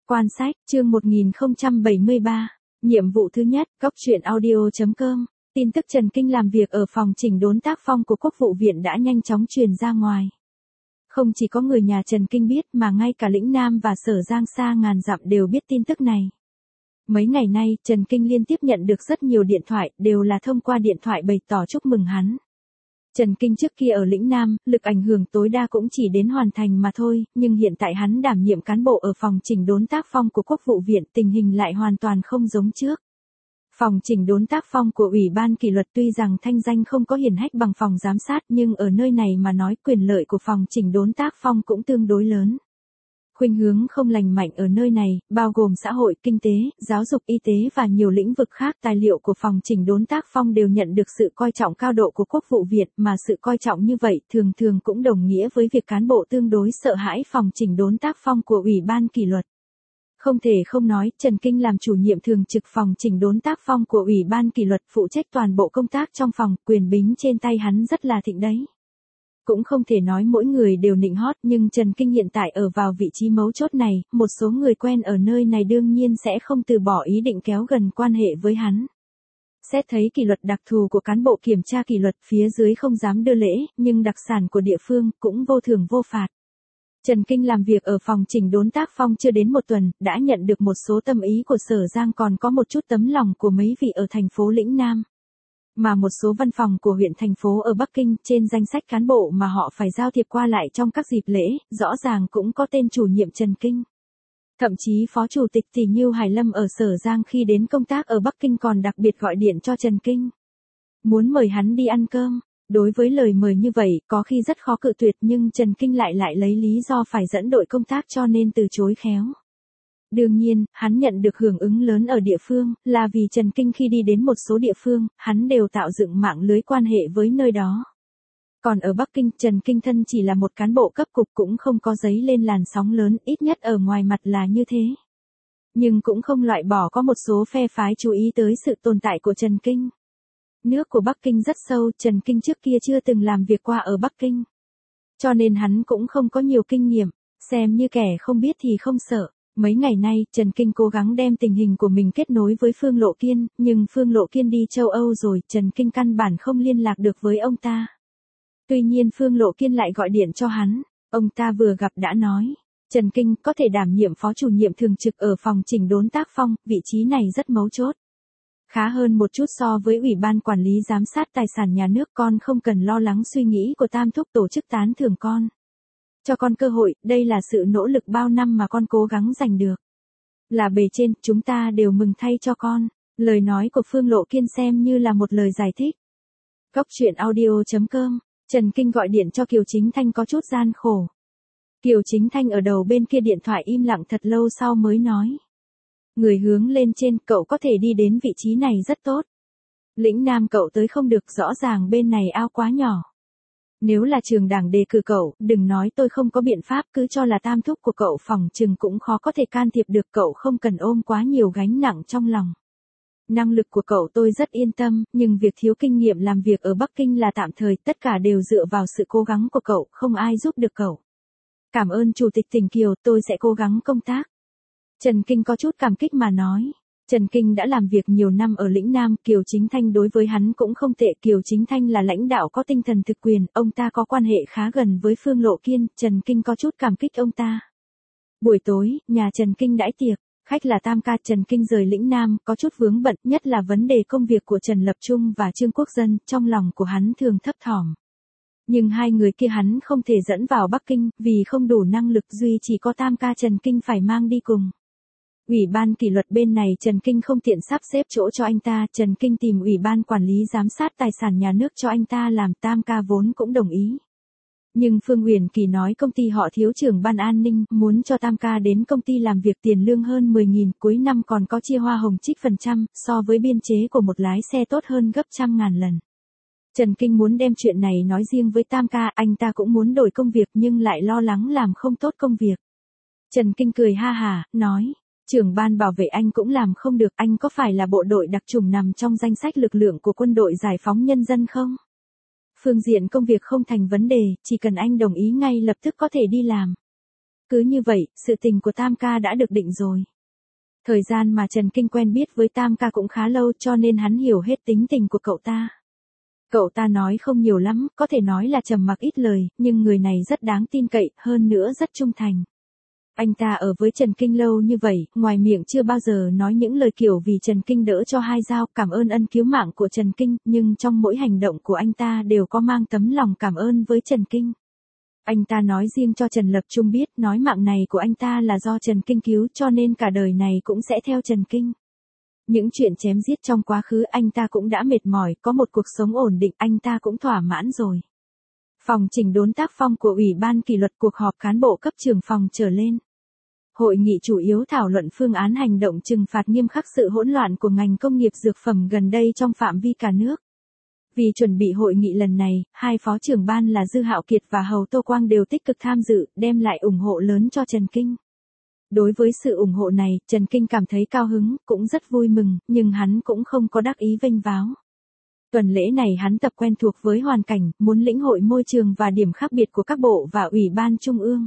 Quan sách, chương 1073, nhiệm vụ thứ nhất, Cốc truyện audio.com, tin tức Trần Kinh làm việc ở phòng chỉnh đốn tác phong của Quốc vụ viện đã nhanh chóng truyền ra ngoài. Không chỉ có người nhà Trần Kinh biết mà ngay cả lĩnh Nam và Sở Giang xa ngàn dặm đều biết tin tức này. Mấy ngày nay, Trần Kinh liên tiếp nhận được rất nhiều điện thoại, đều là thông qua điện thoại bày tỏ chúc mừng hắn. Trần Kinh trước kia ở lĩnh Nam, lực ảnh hưởng tối đa cũng chỉ đến hoàn thành mà thôi, nhưng hiện tại hắn đảm nhiệm cán bộ ở phòng chỉnh đốn tác phong của Quốc vụ viện, tình hình lại hoàn toàn không giống trước. Phòng chỉnh đốn tác phong của Ủy ban kỷ luật tuy rằng thanh danh không có hiển hách bằng phòng giám sát nhưng ở nơi này mà nói quyền lợi của phòng chỉnh đốn tác phong cũng tương đối lớn. Khuynh hướng không lành mạnh ở nơi này, bao gồm xã hội, kinh tế, giáo dục, y tế và nhiều lĩnh vực khác. Tài liệu của phòng chỉnh đốn tác phong đều nhận được sự coi trọng cao độ của Quốc vụ viện, mà sự coi trọng như vậy thường thường cũng đồng nghĩa với việc cán bộ tương đối sợ hãi phòng chỉnh đốn tác phong của Ủy ban kỷ luật. Không thể không nói, Trần Kinh làm chủ nhiệm thường trực phòng chỉnh đốn tác phong của Ủy ban kỷ luật, phụ trách toàn bộ công tác trong phòng, quyền bính trên tay hắn rất là thịnh đấy. Cũng không thể nói mỗi người đều nịnh hót, nhưng Trần Kinh hiện tại ở vào vị trí mấu chốt này, một số người quen ở nơi này đương nhiên sẽ không từ bỏ ý định kéo gần quan hệ với hắn. Xét thấy kỷ luật đặc thù của cán bộ kiểm tra kỷ luật, phía dưới không dám đưa lễ, nhưng đặc sản của địa phương cũng vô thưởng vô phạt. Trần Kinh làm việc ở phòng chỉnh đốn tác phong chưa đến một tuần, đã nhận được một số tâm ý của Sở Giang, còn có một chút tấm lòng của mấy vị ở thành phố lĩnh Nam. Mà một số văn phòng của huyện thành phố ở Bắc Kinh, trên danh sách cán bộ mà họ phải giao thiệp qua lại trong các dịp lễ, rõ ràng cũng có tên chủ nhiệm Trần Kinh. Thậm chí Phó Chủ tịch Tỷ Như Hải Lâm ở Sở Giang khi đến công tác ở Bắc Kinh còn đặc biệt gọi điện cho Trần Kinh. Muốn mời hắn đi ăn cơm. Đối với lời mời như vậy, có khi rất khó cự tuyệt nhưng Trần Kinh lại lấy lý do phải dẫn đội công tác cho nên từ chối khéo. Đương nhiên, hắn nhận được hưởng ứng lớn ở địa phương, là vì Trần Kinh khi đi đến một số địa phương, hắn đều tạo dựng mạng lưới quan hệ với nơi đó. Còn ở Bắc Kinh, Trần Kinh thân chỉ là một cán bộ cấp cục cũng không có giấy lên làn sóng lớn, ít nhất ở ngoài mặt là như thế. Nhưng cũng không loại bỏ có một số phe phái chú ý tới sự tồn tại của Trần Kinh. Nước của Bắc Kinh rất sâu, Trần Kinh trước kia chưa từng làm việc qua ở Bắc Kinh. Cho nên hắn cũng không có nhiều kinh nghiệm, xem như kẻ không biết thì không sợ. Mấy ngày nay, Trần Kinh cố gắng đem tình hình của mình kết nối với Phương Lộ Kiên, nhưng Phương Lộ Kiên đi châu Âu rồi, Trần Kinh căn bản không liên lạc được với ông ta. Tuy nhiên Phương Lộ Kiên lại gọi điện cho hắn, ông ta vừa gặp đã nói, Trần Kinh có thể đảm nhiệm phó chủ nhiệm thường trực ở phòng chỉnh đốn tác phong, vị trí này rất mấu chốt. Khá hơn một chút so với Ủy ban quản lý giám sát tài sản nhà nước, con không cần lo lắng suy nghĩ của Tam Thúc tổ chức tán thưởng con. Cho con cơ hội, đây là sự nỗ lực bao năm mà con cố gắng giành được. Là bề trên, chúng ta đều mừng thay cho con. Lời nói của Phương Lộ Kiên xem như là một lời giải thích. Cốc truyện audio.com, Trần Kinh gọi điện cho Kiều Chính Thanh có chút gian khổ. Kiều Chính Thanh ở đầu bên kia điện thoại im lặng thật lâu sau mới nói. Người hướng lên trên, cậu có thể đi đến vị trí này rất tốt. Lĩnh Nam cậu tới không được, rõ ràng bên này ao quá nhỏ. Nếu là trường đảng đề cử cậu, đừng nói tôi không có biện pháp, cứ cho là Tam Thúc của cậu phòng chừng cũng khó có thể can thiệp được, cậu không cần ôm quá nhiều gánh nặng trong lòng. Năng lực của cậu tôi rất yên tâm, nhưng việc thiếu kinh nghiệm làm việc ở Bắc Kinh là tạm thời, tất cả đều dựa vào sự cố gắng của cậu, không ai giúp được cậu. Cảm ơn Chủ tịch tỉnh Kiều, tôi sẽ cố gắng công tác. Trần Kinh có chút cảm kích mà nói. Trần Kinh đã làm việc nhiều năm ở lĩnh Nam, Kiều Chính Thanh đối với hắn cũng không tệ. Kiều Chính Thanh là lãnh đạo có tinh thần thực quyền, ông ta có quan hệ khá gần với Phương Lộ Kiên, Trần Kinh có chút cảm kích ông ta. Buổi tối, nhà Trần Kinh đãi tiệc, khách là Tam ca. Trần Kinh rời lĩnh Nam, có chút vướng bận, nhất là vấn đề công việc của Trần Lập Trung và Trương Quốc Dân, trong lòng của hắn thường thấp thỏm. Nhưng hai người kia hắn không thể dẫn vào Bắc Kinh, vì không đủ năng lực, duy chỉ có Tam ca Trần Kinh phải mang đi cùng. Ủy ban kỷ luật bên này Trần Kinh không tiện sắp xếp chỗ cho anh ta, Trần Kinh tìm Ủy ban quản lý giám sát tài sản nhà nước cho anh ta làm, Tam ca vốn cũng đồng ý. Nhưng Phương Uyển Kỳ nói công ty họ thiếu trưởng ban an ninh, muốn cho Tam ca đến công ty làm việc, tiền lương hơn 10.000, cuối năm còn có chia hoa hồng trích phần trăm, so với biên chế của một lái xe tốt hơn gấp 100.000 lần. Trần Kinh muốn đem chuyện này nói riêng với Tam ca, anh ta cũng muốn đổi công việc nhưng lại lo lắng làm không tốt công việc. Trần Kinh cười ha hả, nói. Trưởng ban bảo vệ anh cũng làm không được, anh có phải là bộ đội đặc chủng nằm trong danh sách lực lượng của quân đội giải phóng nhân dân không? Phương diện công việc không thành vấn đề, chỉ cần anh đồng ý ngay lập tức có thể đi làm. Cứ như vậy, sự tình của Tam ca đã được định rồi. Thời gian mà Trần Kinh quen biết với Tam ca cũng khá lâu cho nên hắn hiểu hết tính tình của cậu ta. Cậu ta nói không nhiều lắm, có thể nói là trầm mặc ít lời, nhưng người này rất đáng tin cậy, hơn nữa rất trung thành. Anh ta ở với Trần Kinh lâu như vậy, ngoài miệng chưa bao giờ nói những lời kiểu vì Trần Kinh đỡ cho hai dao, cảm ơn ân cứu mạng của Trần Kinh, nhưng trong mỗi hành động của anh ta đều có mang tấm lòng cảm ơn với Trần Kinh. Anh ta nói riêng cho Trần Lập Trung biết, nói mạng này của anh ta là do Trần Kinh cứu cho nên cả đời này cũng sẽ theo Trần Kinh. Những chuyện chém giết trong quá khứ anh ta cũng đã mệt mỏi, có một cuộc sống ổn định anh ta cũng thỏa mãn rồi. Phòng chỉnh đốn tác phong của Ủy ban kỷ luật, cuộc họp cán bộ cấp trưởng phòng trở lên. Hội nghị chủ yếu thảo luận phương án hành động trừng phạt nghiêm khắc sự hỗn loạn của ngành công nghiệp dược phẩm gần đây trong phạm vi cả nước. Vì chuẩn bị hội nghị lần này, hai phó trưởng ban là Dư Hạo Kiệt và Hầu Tô Quang đều tích cực tham dự, đem lại ủng hộ lớn cho Trần Kinh. Đối với sự ủng hộ này, Trần Kinh cảm thấy cao hứng, cũng rất vui mừng, nhưng hắn cũng không có đắc ý vênh váo. Tuần lễ này hắn tập quen thuộc với hoàn cảnh, muốn lĩnh hội môi trường và điểm khác biệt của các bộ và ủy ban trung ương.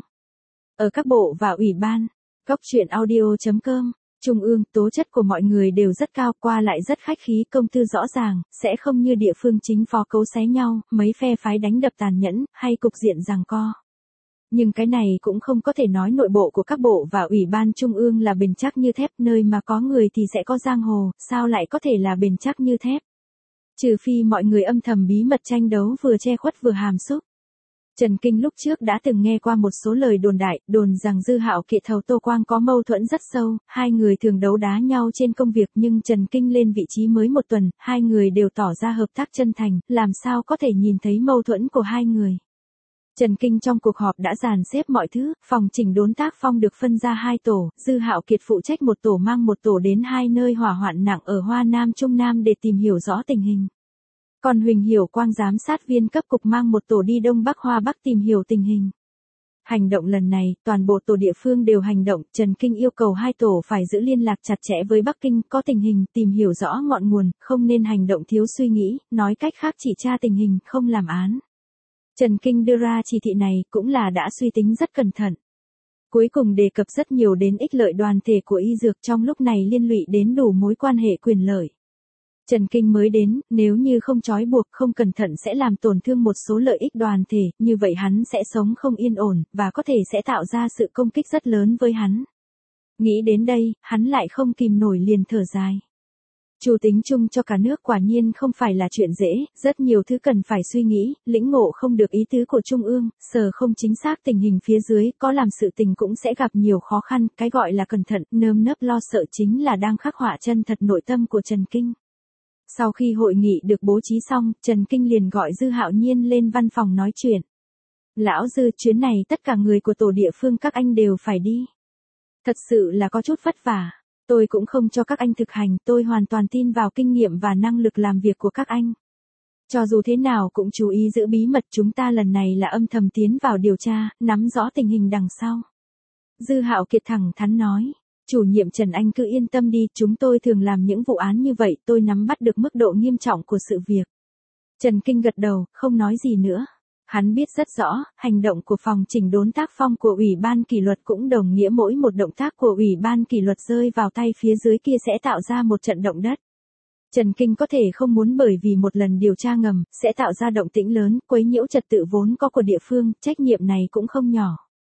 Ở các bộ và ủy ban, goctruyện.audio.com, trung ương, tố chất của mọi người đều rất cao, qua lại rất khách khí, công tư rõ ràng, sẽ không như địa phương chính phó cấu xé nhau, mấy phe phái đánh đập tàn nhẫn, hay cục diện giằng co. Nhưng cái này cũng không có thể nói nội bộ của các bộ và ủy ban trung ương là bền chắc như thép, nơi mà có người thì sẽ có giang hồ, sao lại có thể là bền chắc như thép. Trừ phi mọi người âm thầm bí mật tranh đấu vừa che khuất vừa hàm xúc. Trần Kinh lúc trước đã từng nghe qua một số lời đồn đại, đồn rằng Dư Hạo Kiệt Hầu Tô Quang có mâu thuẫn rất sâu, hai người thường đấu đá nhau trên công việc, nhưng Trần Kinh lên vị trí mới một tuần, hai người đều tỏ ra hợp tác chân thành, làm sao có thể nhìn thấy mâu thuẫn của hai người. Trần Kinh trong cuộc họp đã dàn xếp mọi thứ, phòng chỉnh đốn tác phong được phân ra hai tổ, Dư Hạo Kiệt phụ trách một tổ, mang một tổ đến hai nơi hỏa hoạn nặng ở Hoa Nam Trung Nam để tìm hiểu rõ tình hình. Còn Huỳnh Hiểu Quang giám sát viên cấp cục mang một tổ đi Đông Bắc Hoa Bắc tìm hiểu tình hình. Hành động lần này, toàn bộ tổ địa phương đều hành động, Trần Kinh yêu cầu hai tổ phải giữ liên lạc chặt chẽ với Bắc Kinh, có tình hình, tìm hiểu rõ ngọn nguồn, không nên hành động thiếu suy nghĩ, nói cách khác chỉ tra tình hình, không làm án. Trần Kinh đưa ra chỉ thị này cũng là đã suy tính rất cẩn thận. Cuối cùng đề cập rất nhiều đến ích lợi đoàn thể của y dược, trong lúc này liên lụy đến đủ mối quan hệ quyền lợi. Trần Kinh mới đến, nếu như không trói buộc, không cẩn thận sẽ làm tổn thương một số lợi ích đoàn thể, như vậy hắn sẽ sống không yên ổn, và có thể sẽ tạo ra sự công kích rất lớn với hắn. Nghĩ đến đây, hắn lại không kìm nổi liền thở dài. Chủ tính chung cho cả nước quả nhiên không phải là chuyện dễ, rất nhiều thứ cần phải suy nghĩ, lĩnh ngộ không được ý tứ của Trung ương, sở không chính xác tình hình phía dưới, có làm sự tình cũng sẽ gặp nhiều khó khăn, cái gọi là cẩn thận, nơm nớp lo sợ chính là đang khắc họa chân thật nội tâm của Trần Kinh. Sau khi hội nghị được bố trí xong, Trần Kinh liền gọi Dư Hạo Nhiên lên văn phòng nói chuyện. Lão Dư, chuyến này tất cả người của tổ địa phương các anh đều phải đi. Thật sự là có chút vất vả. Tôi cũng không cho các anh thực hành, tôi hoàn toàn tin vào kinh nghiệm và năng lực làm việc của các anh. Cho dù thế nào cũng chú ý giữ bí mật, chúng ta lần này là âm thầm tiến vào điều tra, nắm rõ tình hình đằng sau. Dư Hạo Kiệt thẳng thắn nói. Chủ nhiệm Trần anh cứ yên tâm đi, chúng tôi thường làm những vụ án như vậy, tôi nắm bắt được mức độ nghiêm trọng của sự việc. Trần Kinh gật đầu, không nói gì nữa. Hắn biết rất rõ, hành động của phòng chỉnh đốn tác phong của Ủy ban kỷ luật cũng đồng nghĩa mỗi một động tác của Ủy ban kỷ luật rơi vào tay phía dưới kia sẽ tạo ra một trận động đất. Trần Kinh có thể không muốn bởi vì một lần điều tra ngầm, sẽ tạo ra động tĩnh lớn, quấy nhiễu trật tự vốn có của địa phương, trách nhiệm này cũng không nhỏ.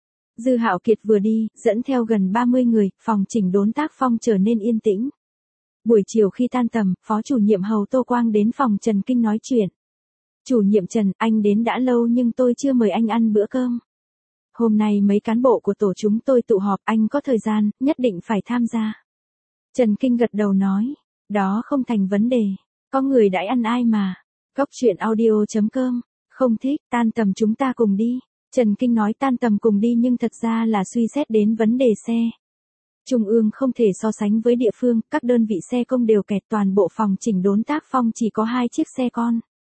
Dư Hạo Kiệt vừa đi, dẫn theo gần 30 người, phòng chỉnh đốn tác phong trở nên yên tĩnh. Buổi chiều khi tan tầm, Phó chủ nhiệm Hầu Tô Quang đến phòng Trần Kinh nói chuyện. Chủ nhiệm Trần, anh đến đã lâu nhưng tôi chưa mời anh ăn bữa cơm. Hôm nay mấy cán bộ của tổ chúng tôi tụ họp, anh có thời gian, nhất định phải tham gia. Trần Kinh gật đầu nói, đó không thành vấn đề, có người đãi ăn ai mà. Goctruyện.audio.com, không thích, tan tầm chúng ta cùng đi. Trần Kinh nói tan tầm cùng đi nhưng thật ra là suy xét đến vấn đề xe. Trung ương không thể so sánh với địa phương, các đơn vị xe công đều kẹt, toàn bộ phòng chỉnh đốn tác phong chỉ có 2 chiếc xe con.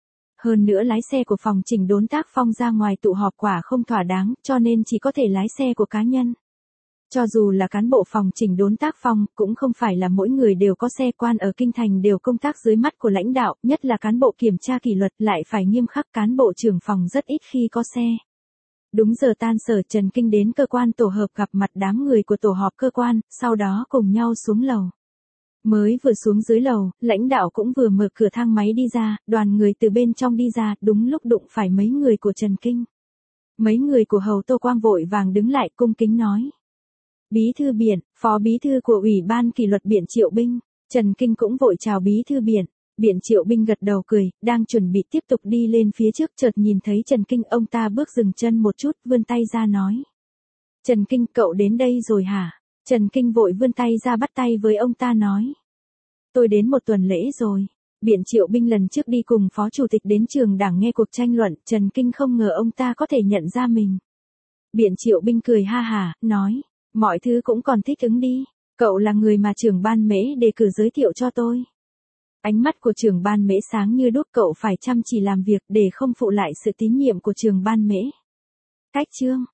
Hơn nữa lái xe của phòng chỉnh đốn tác phong ra ngoài tụ họp quả không thỏa đáng, cho nên chỉ có thể lái xe của cá nhân. Cho dù là cán bộ phòng chỉnh đốn tác phong, cũng không phải là mỗi người đều có xe, quan ở Kinh Thành đều công tác dưới mắt của lãnh đạo, nhất là cán bộ kiểm tra kỷ luật lại phải nghiêm khắc, cán bộ trưởng phòng rất ít khi có xe. Đúng giờ tan sở Trần Kinh đến cơ quan tổ hợp gặp mặt đám người của tổ họp cơ quan, sau đó cùng nhau xuống lầu. Mới vừa xuống dưới lầu, lãnh đạo cũng vừa mở cửa thang máy đi ra, đoàn người từ bên trong đi ra, đúng lúc đụng phải mấy người của Trần Kinh. Mấy người của Hầu Tô Quang vội vàng đứng lại cung kính nói. Bí thư Biện, phó bí thư của Ủy ban kỷ luật Biện Triệu Binh. Trần Kinh cũng vội chào bí thư Biện. Biện Triệu Binh gật đầu cười, đang chuẩn bị tiếp tục đi lên phía trước chợt nhìn thấy Trần Kinh, ông ta bước dừng chân một chút, vươn tay ra nói. Trần Kinh, cậu đến đây rồi hả? Trần Kinh vội vươn tay ra bắt tay với ông ta nói. Tôi đến một tuần lễ rồi. Biện Triệu Binh lần trước đi cùng phó chủ tịch đến trường đảng nghe cuộc tranh luận, Trần Kinh không ngờ ông ta có thể nhận ra mình. Biện Triệu Binh cười ha hả, nói. Mọi thứ cũng còn thích ứng đi. Cậu là người mà trưởng ban Mễ đề cử giới thiệu cho tôi. Ánh mắt của trưởng ban Mễ sáng như đuốc, cậu phải chăm chỉ làm việc để không phụ lại sự tín nhiệm của trưởng ban Mễ. Cách chương